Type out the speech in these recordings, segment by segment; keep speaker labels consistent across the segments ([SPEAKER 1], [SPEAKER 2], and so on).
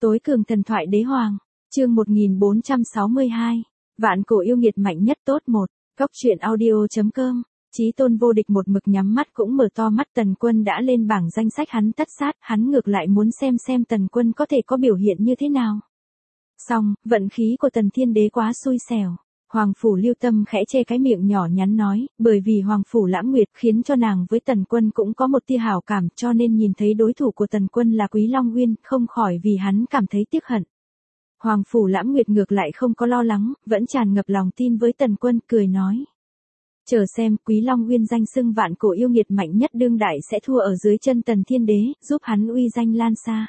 [SPEAKER 1] Tối cường thần thoại đế hoàng, chương 1462, vạn cổ yêu nghiệt mạnh nhất tốt 1, Cốc truyện audio.com, Chí Tôn vô địch một mực nhắm mắt cũng mở to mắt. Tần Quân đã lên bảng danh sách hắn tất sát, hắn ngược lại muốn xem Tần Quân có thể có biểu hiện như thế nào. Xong, vận khí của Tần Thiên Đế quá xui xẻo. Hoàng Phủ Lưu Tâm khẽ che cái miệng nhỏ nhắn nói, bởi vì Hoàng Phủ Lãng Nguyệt khiến cho nàng với Tần Quân cũng có một tia hảo cảm, cho nên nhìn thấy đối thủ của Tần Quân là Quý Long Nguyên, không khỏi vì hắn cảm thấy tiếc hận. Hoàng Phủ Lãng Nguyệt ngược lại không có lo lắng, vẫn tràn ngập lòng tin với Tần Quân, cười nói. Chờ xem, Quý Long Nguyên danh xưng vạn cổ yêu nghiệt mạnh nhất đương đại sẽ thua ở dưới chân Tần Thiên Đế, giúp hắn uy danh lan xa.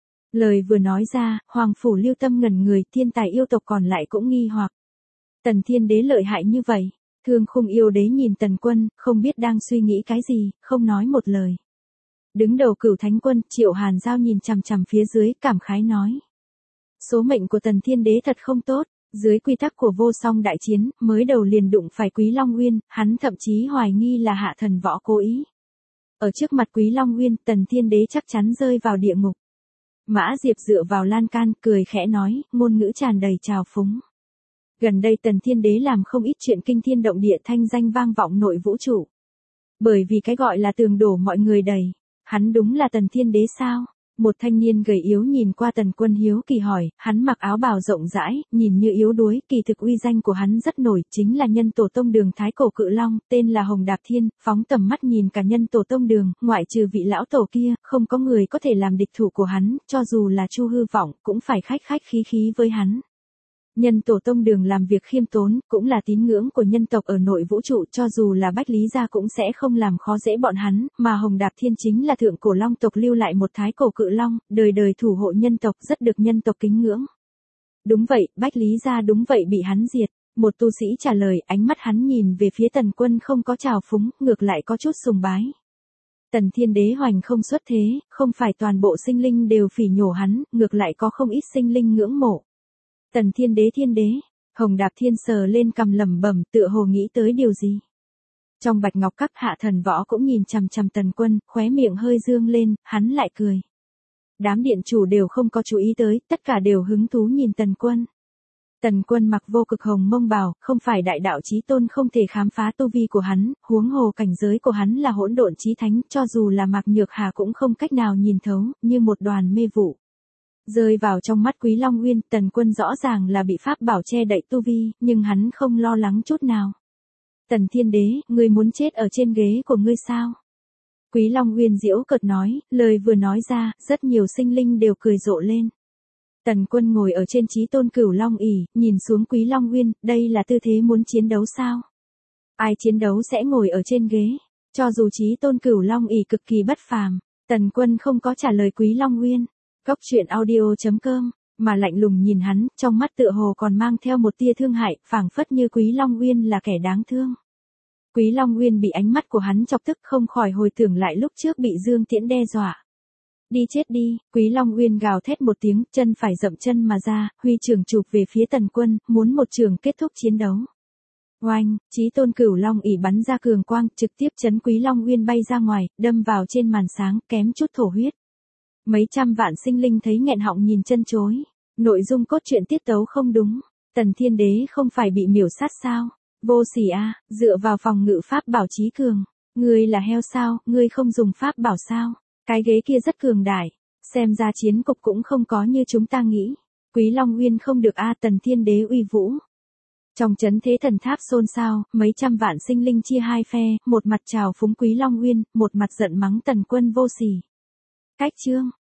[SPEAKER 1] Lời vừa nói ra, Hoàng Phủ Lưu Tâm ngẩn người, thiên tài yêu tộc còn lại cũng nghi hoặc. Tần Thiên Đế lợi hại như vậy. Thương Khung yêu đế nhìn Tần Quân, không biết đang suy nghĩ cái gì, không nói một lời. Đứng đầu Cửu Thánh Quân, Triệu Hàn Giao nhìn chằm chằm phía dưới, cảm khái nói. Số mệnh của Tần Thiên Đế thật không tốt, dưới quy tắc của vô song đại chiến, mới đầu liền đụng phải Quý Long Nguyên, hắn thậm chí hoài nghi là hạ thần võ cố ý. Ở trước mặt Quý Long Nguyên, Tần Thiên Đế chắc chắn rơi vào địa ngục. Mã Diệp dựa vào lan can, cười khẽ nói, ngôn ngữ tràn đầy trào phúng. Gần đây Tần Thiên Đế làm không ít chuyện kinh thiên động địa, thanh danh vang vọng nội vũ trụ. Bởi vì cái gọi là tường đổ mọi người đầy, hắn đúng là Tần Thiên Đế sao? Một thanh niên gầy yếu nhìn qua Tần Quân hiếu kỳ hỏi, hắn mặc áo bào rộng rãi, nhìn như yếu đuối, kỳ thực uy danh của hắn rất nổi, chính là nhân tổ tông Đường thái cổ cự long, tên là Hồng Đạp Thiên, phóng tầm mắt nhìn cả nhân tổ tông Đường, ngoại trừ vị lão tổ kia, không có người có thể làm địch thủ của hắn, cho dù là Chu Hư Vọng, cũng phải khách khí với hắn. Nhân tổ tông Đường làm việc khiêm tốn, cũng là tín ngưỡng của nhân tộc ở nội vũ trụ, cho dù là Bách Lý gia cũng sẽ không làm khó dễ bọn hắn, mà Hồng Đạp Thiên chính là thượng cổ long tộc lưu lại một thái cổ cự long, đời đời thủ hộ nhân tộc, rất được nhân tộc kính ngưỡng. Đúng vậy, Bách Lý gia đúng vậy bị hắn diệt. Một tu sĩ trả lời, ánh mắt hắn nhìn về phía Tần Quân không có trào phúng, ngược lại có chút sùng bái. Tần Thiên Đế hoành không xuất thế, không phải toàn bộ sinh linh đều phỉ nhổ hắn, ngược lại có không ít sinh linh ngưỡng mộ. Tần Thiên Đế, Hồng Đạp Thiên sờ lên cằm lẩm bẩm, tựa hồ nghĩ tới điều gì. Trong Bạch Ngọc Các, hạ thần võ cũng nhìn chằm chằm Tần Quân, khóe miệng hơi dương lên, hắn lại cười. Đám điện chủ đều không có chú ý tới, tất cả đều hứng thú nhìn Tần Quân. Tần Quân mặc vô cực hồng mông bào, không phải đại đạo chí tôn không thể khám phá tu vi của hắn, huống hồ cảnh giới của hắn là hỗn độn chí thánh, cho dù là Mạc Nhược Hà cũng không cách nào nhìn thấu, như một đoàn mê vụ. Rơi vào trong mắt Quý Long Nguyên, Tần Quân rõ ràng là bị pháp bảo che đậy tu vi, nhưng hắn không lo lắng chút nào. Tần Thiên Đế, ngươi muốn chết ở trên ghế của ngươi sao? Quý Long Nguyên giễu cợt nói, lời vừa nói ra, rất nhiều sinh linh đều cười rộ lên. Tần Quân ngồi ở trên Chí Tôn Cửu Long ỷ, nhìn xuống Quý Long Nguyên, đây là tư thế muốn chiến đấu sao? Ai chiến đấu sẽ ngồi ở trên ghế? Cho dù Chí Tôn Cửu Long ỷ cực kỳ bất phàm, Tần Quân không có trả lời Quý Long Nguyên. Cốc truyện audio.com, mà lạnh lùng nhìn hắn, trong mắt tựa hồ còn mang theo một tia thương hại, phảng phất như Quý Long Nguyên là kẻ đáng thương. Quý Long Nguyên bị ánh mắt của hắn chọc tức, không khỏi hồi tưởng lại lúc trước bị Dương Tiễn đe dọa. Đi chết đi, Quý Long Nguyên gào thét một tiếng, chân phải dậm chân mà ra, huy trường chụp về phía Tần Quân, muốn một trường kết thúc chiến đấu. Oanh, Chí Tôn Cửu Long ỷ bắn ra cường quang, trực tiếp chấn Quý Long Nguyên bay ra ngoài, đâm vào trên màn sáng, kém chút thổ huyết. Mấy trăm vạn sinh linh thấy nghẹn họng nhìn chân chối. Nội dung cốt truyện tiết tấu không đúng. Tần Thiên Đế không phải bị miểu sát sao? Vô sỉ a, dựa vào phòng ngự pháp bảo chí cường. Ngươi là heo sao, ngươi không dùng pháp bảo sao? Cái ghế kia rất cường đại. Xem ra chiến cục cũng không có như chúng ta nghĩ. Quý Long Nguyên không được a, Tần Thiên Đế uy vũ. Trong chấn thế thần tháp xôn xao, mấy trăm vạn sinh linh chia hai phe, một mặt chào phúng Quý Long Nguyên, một mặt giận mắng Tần Quân vô sỉ. Cách chương